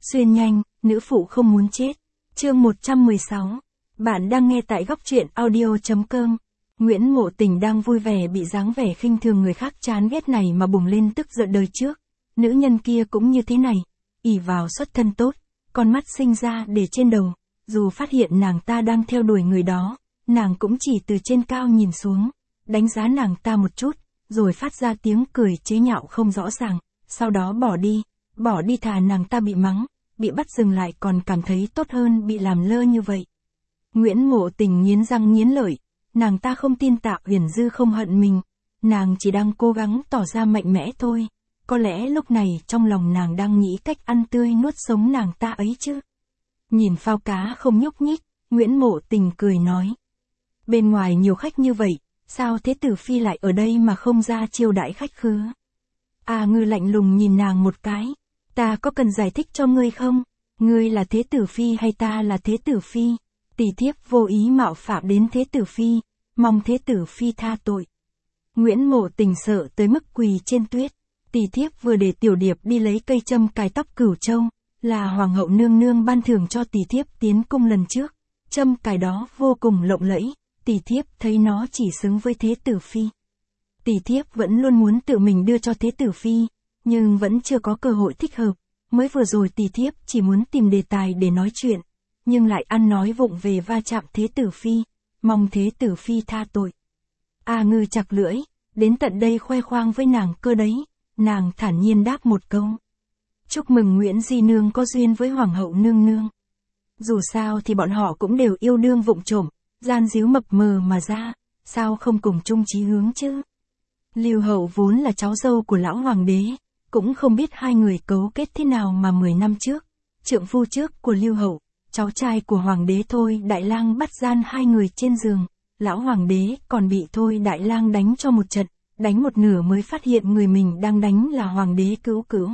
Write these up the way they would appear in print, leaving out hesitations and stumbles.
Xuyên nhanh, nữ phụ không muốn chết. Chương 116. Bạn đang nghe tại góc truyện audio.com. Nguyễn Mộ Tình đang vui vẻ bị dáng vẻ khinh thường người khác chán ghét này mà bùng lên tức giận đời trước. Nữ nhân kia cũng như thế này, ỷ vào xuất thân tốt, con mắt sinh ra để trên đầu, dù phát hiện nàng ta đang theo đuổi người đó, nàng cũng chỉ từ trên cao nhìn xuống, đánh giá nàng ta một chút, rồi phát ra tiếng cười chế nhạo không rõ ràng, sau đó bỏ đi thà nàng ta bị mắng, bị bắt dừng lại còn cảm thấy tốt hơn bị làm lơ như vậy. Nguyễn Mộ Tình nghiến răng nghiến lợi, nàng ta không tin Tạ Uyển Dư không hận mình, nàng chỉ đang cố gắng tỏ ra mạnh mẽ thôi, có lẽ lúc này trong lòng nàng đang nghĩ cách ăn tươi nuốt sống nàng ta ấy chứ. Nhìn phao cá không nhúc nhích, Nguyễn Mộ Tình cười nói. Bên ngoài nhiều khách như vậy, sao Thế Tử Phi lại ở đây mà không ra chiêu đãi khách khứa? A Ngư lạnh lùng nhìn nàng một cái, ta có cần giải thích cho ngươi không? Ngươi là Thế Tử Phi hay ta là Thế Tử Phi? Tỷ thiếp vô ý mạo phạm đến Thế Tử Phi, mong Thế Tử Phi tha tội. Nguyễn Mộ Tình sợ tới mức quỳ trên tuyết. Tỷ thiếp vừa để Tiểu Điệp đi lấy cây châm cài tóc Cửu Châu, là Hoàng hậu nương nương ban thưởng cho tỷ thiếp tiến cung lần trước. Châm cài đó vô cùng lộng lẫy, tỷ thiếp thấy nó chỉ xứng với Thế Tử Phi. Tỷ thiếp vẫn luôn muốn tự mình đưa cho Thế Tử Phi, nhưng vẫn chưa có cơ hội thích hợp. Mới vừa rồi tỷ thiếp chỉ muốn tìm đề tài để nói chuyện, nhưng lại ăn nói vụng về va chạm Thế Tử Phi, mong Thế Tử Phi tha tội. A Ngư chặt lưỡi, đến tận đây khoe khoang với nàng cơ đấy. Nàng thản nhiên đáp một câu. Chúc mừng Nguyễn Di Nương có duyên với Hoàng hậu nương nương. Dù sao thì bọn họ cũng đều yêu đương vụng trộm, gian díu mập mờ mà ra, sao không cùng chung chí hướng chứ? Lưu Hậu vốn là cháu dâu của lão hoàng đế, cũng không biết hai người cấu kết thế nào mà 10 năm trước, trượng phu trước của Lưu Hậu, cháu trai của hoàng đế Thôi Đại Lang bắt gian hai người trên giường, lão hoàng đế còn bị Thôi Đại Lang đánh cho một trận. Đánh một nửa mới phát hiện người mình đang đánh là hoàng đế Cữu Cữu.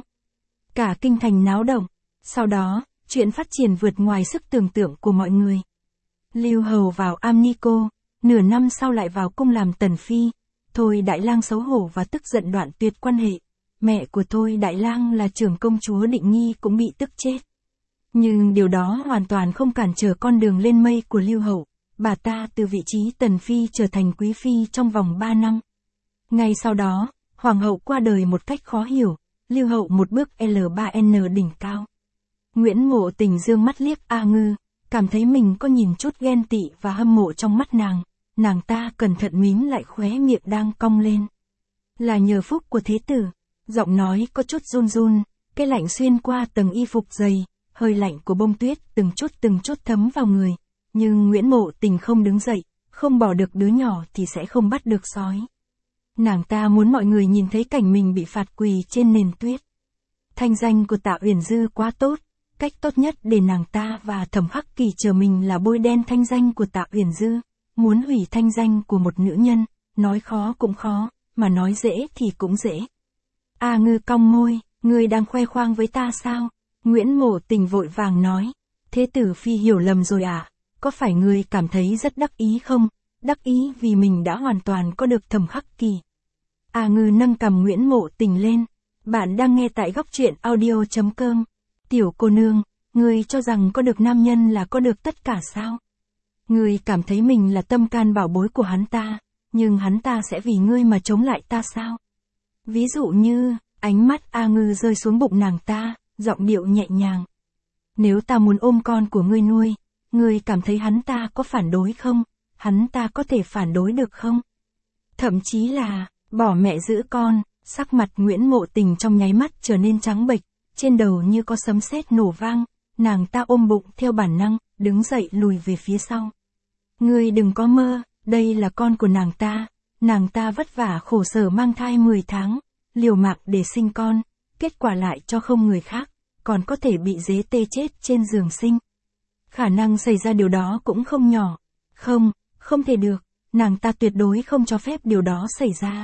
Cả kinh thành náo động. Sau đó, chuyện phát triển vượt ngoài sức tưởng tượng của mọi người. Lưu Hầu vào am ni cô, nửa năm sau lại vào cung làm tần phi. Thôi Đại Lang xấu hổ và tức giận đoạn tuyệt quan hệ. Mẹ của Thôi Đại Lang là trưởng công chúa Định Nghi cũng bị tức chết. Nhưng điều đó hoàn toàn không cản trở con đường lên mây của Lưu Hậu. Bà ta từ vị trí tần phi trở thành quý phi trong vòng 3 năm. Ngay sau đó, Hoàng hậu qua đời một cách khó hiểu, Lưu Hậu một bước L3N đỉnh cao. Nguyễn Mộ Tình dương mắt liếc A Ngư, cảm thấy mình có nhìn chút ghen tị và hâm mộ trong mắt nàng ta cẩn thận mím lại khóe miệng đang cong lên. Là nhờ phúc của thế tử, giọng nói có chút run run, cái lạnh xuyên qua tầng y phục dày, hơi lạnh của bông tuyết từng chút thấm vào người, nhưng Nguyễn Mộ Tình không đứng dậy, không bỏ được đứa nhỏ thì sẽ không bắt được sói. Nàng ta muốn mọi người nhìn thấy cảnh mình bị phạt quỳ trên nền tuyết. Thanh danh của Tạ Uyển Dư quá tốt, cách tốt nhất để nàng ta và Thẩm Khắc Kỳ chờ mình là bôi đen thanh danh của Tạ Uyển Dư. Muốn hủy thanh danh của một nữ nhân, nói khó cũng khó, mà nói dễ thì cũng dễ. A Ngư cong môi, ngươi đang khoe khoang với ta sao? Nguyễn Mộ Tình vội vàng nói, Thế Tử Phi hiểu lầm rồi à? Có phải ngươi cảm thấy rất đắc ý không? Đắc ý vì mình đã hoàn toàn có được Thẩm Khắc Kỳ. A Ngư nâng cằm Nguyễn Mộ Tình lên. Bạn đang nghe tại góc truyện audio.com. Tiểu cô nương, ngươi cho rằng có được nam nhân là có được tất cả sao? Ngươi cảm thấy mình là tâm can bảo bối của hắn ta, nhưng hắn ta sẽ vì ngươi mà chống lại ta sao? Ví dụ như, ánh mắt A Ngư rơi xuống bụng nàng ta, giọng điệu nhẹ nhàng. Nếu ta muốn ôm con của ngươi nuôi, ngươi cảm thấy hắn ta có phản đối không? Hắn ta có thể phản đối được không? Thậm chí là, bỏ mẹ giữ con, sắc mặt Nguyễn Mộ Tình trong nháy mắt trở nên trắng bệch, trên đầu như có sấm sét nổ vang, nàng ta ôm bụng theo bản năng, đứng dậy lùi về phía sau. Ngươi đừng có mơ, đây là con của nàng ta vất vả khổ sở mang thai 10 tháng, liều mạng để sinh con, kết quả lại cho không người khác, còn có thể bị dế tê chết trên giường sinh. Khả năng xảy ra điều đó cũng không nhỏ. Không thể được, nàng ta tuyệt đối không cho phép điều đó xảy ra.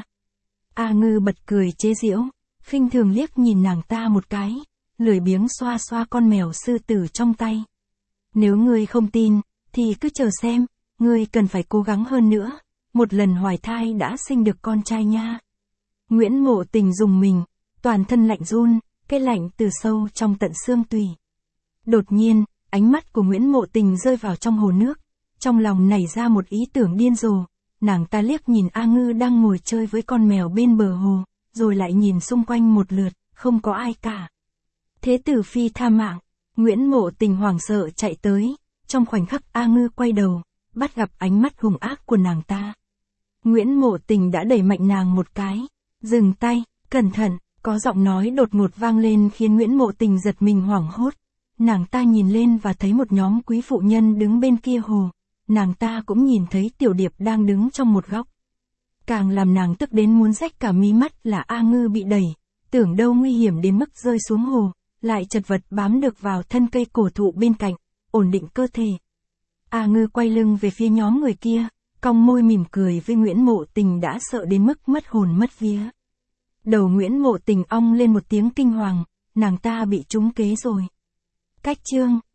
A Ngư bật cười chế giễu, khinh thường liếc nhìn nàng ta một cái, lười biếng xoa xoa con mèo sư tử trong tay. Nếu ngươi không tin, thì cứ chờ xem, ngươi cần phải cố gắng hơn nữa, một lần hoài thai đã sinh được con trai nha. Nguyễn Mộ Tình rùng mình, toàn thân lạnh run, cái lạnh từ sâu trong tận xương tủy. Đột nhiên, ánh mắt của Nguyễn Mộ Tình rơi vào trong hồ nước. Trong lòng nảy ra một ý tưởng điên rồ. Nàng ta liếc nhìn A Ngư đang ngồi chơi với con mèo bên bờ hồ, rồi lại nhìn xung quanh một lượt, không có ai cả. Thế tử phi tha mạng, Nguyễn Mộ Tình hoảng sợ chạy tới. Trong khoảnh khắc A Ngư quay đầu, bắt gặp ánh mắt hung ác của nàng ta. Nguyễn Mộ Tình đã đẩy mạnh nàng một cái. Dừng tay, cẩn thận, có giọng nói đột ngột vang lên khiến Nguyễn Mộ Tình giật mình hoảng hốt. Nàng ta nhìn lên và thấy một nhóm quý phụ nhân đứng bên kia hồ. Nàng ta cũng nhìn thấy Tiểu Điệp đang đứng trong một góc. Càng làm nàng tức đến muốn rách cả mí mắt là A Ngư bị đẩy, tưởng đâu nguy hiểm đến mức rơi xuống hồ, lại chật vật bám được vào thân cây cổ thụ bên cạnh, ổn định cơ thể. A Ngư quay lưng về phía nhóm người kia, cong môi mỉm cười với Nguyễn Mộ Tình đã sợ đến mức mất hồn mất vía. Đầu Nguyễn Mộ Tình ong lên một tiếng kinh hoàng, nàng ta bị trúng kế rồi. Cách chương